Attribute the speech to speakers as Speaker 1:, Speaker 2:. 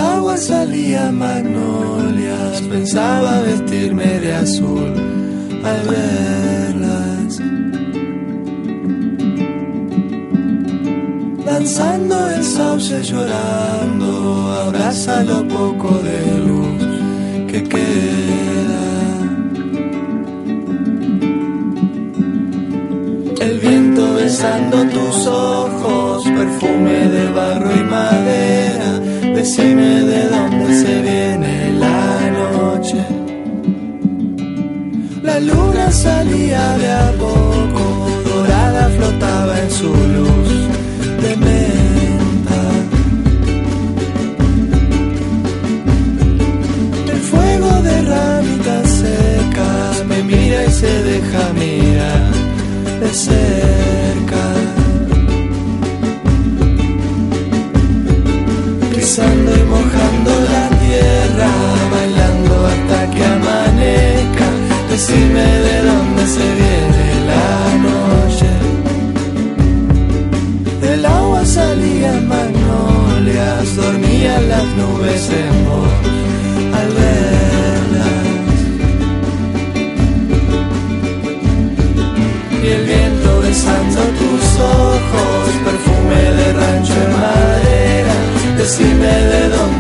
Speaker 1: agua salía magnolias, pensaba vestirme de azul al verlas. Danzando el sauce llorando, abraza lo poco de luz que queda. El viento besando tus ojos, perfume de barro y madera. Decime de dónde se viene la noche. La luna salía de a poco, dorada flotaba en su luz de menta. El fuego de ramitas secas me mira y se deja mirar de cerca. Pisando y mojando la tierra, bailando hasta que amanezca. Decime de dónde se viene la noche. Del agua salían magnolias, dormían las nubes en vos al verlas. Y el viento besando tus ojos, perfume de rancho en madera. Decime de dónde